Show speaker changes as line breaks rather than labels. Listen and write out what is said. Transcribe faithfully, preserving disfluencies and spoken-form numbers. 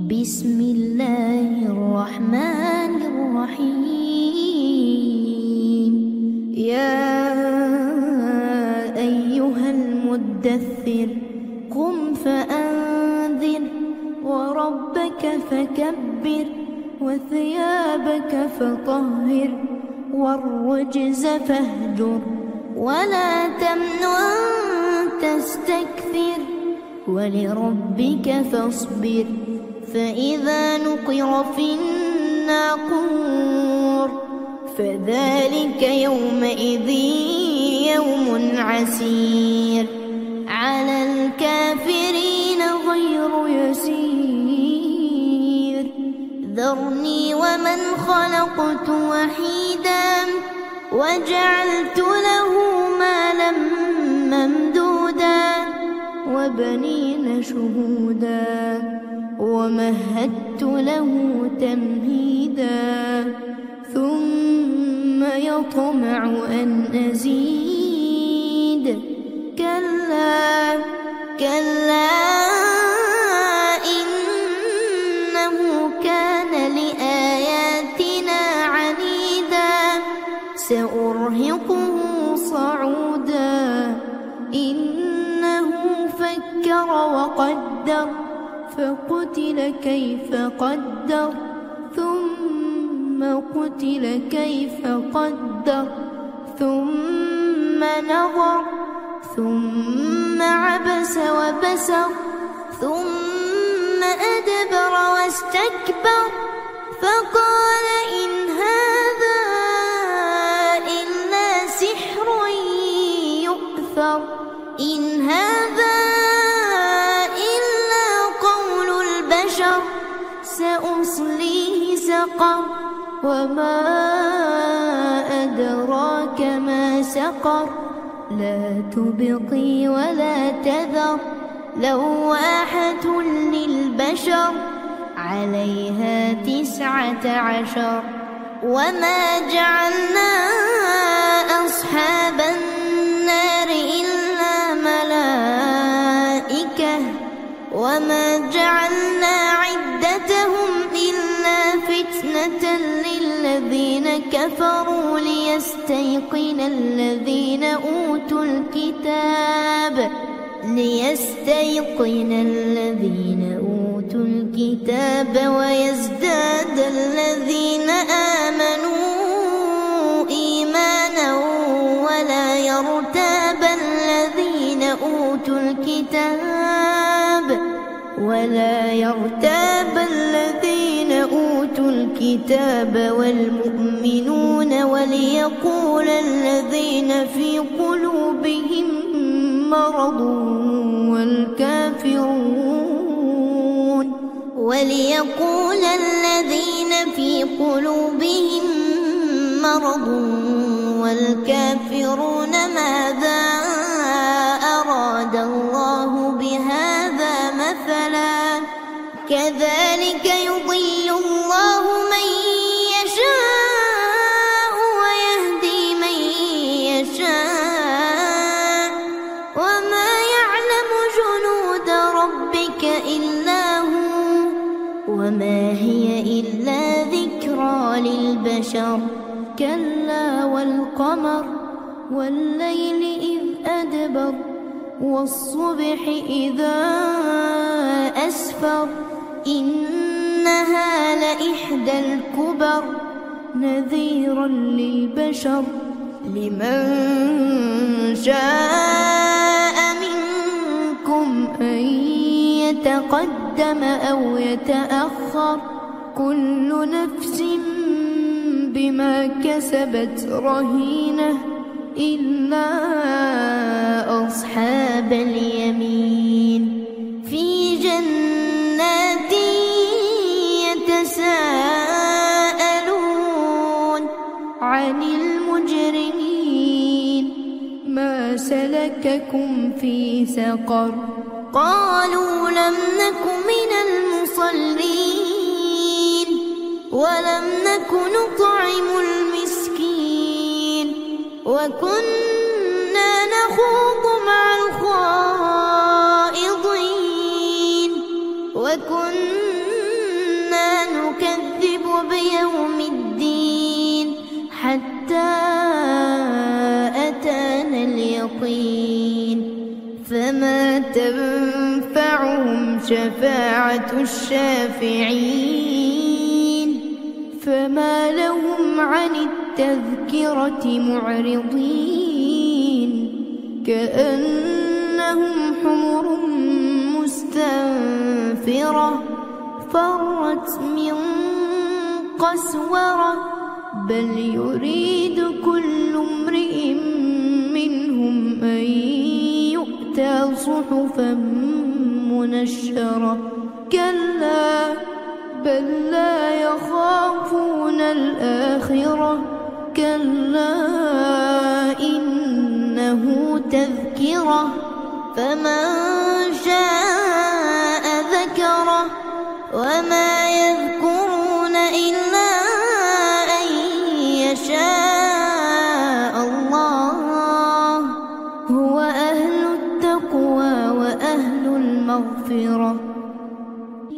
بسم الله الرحمن الرحيم. يا أيها المدثر قم فأنذر وربك فكبر وثيابك فطهر والرجز فاهجر ولا تمنن تستكثر ولربك فاصبر فإذا نقر في الناقور فذلك يومئذ يوم عسير على الكافرين غير يسير. ذرني ومن خلقت وحيدا وجعلت له مالا ممدودا وبنين شهودا ومهدت له تمهيدا ثم يطمع أن أزيد كلا كلا إنه كان لآياتنا عنيدا سأرهقه صعودا إنه فكر وقدر فقتل كيف قدر ثم قتل كيف قدر ثم نظر ثم عبس وبسر ثم أدبر واستكبر فقال إن هذا إلا سحر يؤثر إن هذا إلا قول البشر سأصليه سقر وما أدراك ما سقر لا تبقي ولا تذر لواحة للبشر عليها تسعة عشر وما جعلنا أصحاب النار إلا ملائكة وما جعلنا عدتهم إلا فتنة للذين كفروا ليستيقن الذين أوتوا الكتاب ليستيقن الذين أوتوا الكتاب ويزداد الذين آمنوا إيمانا ولا يرتاب الذين أوتوا الكتاب ولا يرتاب الذين أوتوا الكتاب والمؤمنون وليقول الذين في قلوبهم مرض والكافرون وليقول الذين في قلوبهم مرض والكافرون ماذا أراد الله بهذا مثلا كذلك يضل الله من يشاء ويهدي من يشاء وما يعلم جنود ربك إلا هو وما هي إلا ذكرى للبشر. كلا والقمر والليل إذ أدبر والصبح إذا أسفر إنها لإحدى الكبر نذيرا للبشر لمن شاء منكم أن يتقدم أو يتأخر كل نفس بما كسبت رهينة إلا أصحاب اليمين في جنات يتساءلون عن المجرمين ما سلككم في سقر قالوا لم نك من المصلين ولم نك نطعم المسكين وكنا نخوض مع الخائضين وكنا بيوم الدين حتى أتانا اليقين فما تنفعهم شفاعة الشافعين فما لهم عن التذكرة معرضين كأنهم حمر مستنفرة فرت من قسورة بل يريد كل امرئ منهم أن يؤتى صحفا منشرة كلا بل لا يخافون الآخرة كلا إنه تذكرة فمن شاء ذكره وما يذكرون إلا أن يشاء الله هو أهل التقوى وأهل المغفرة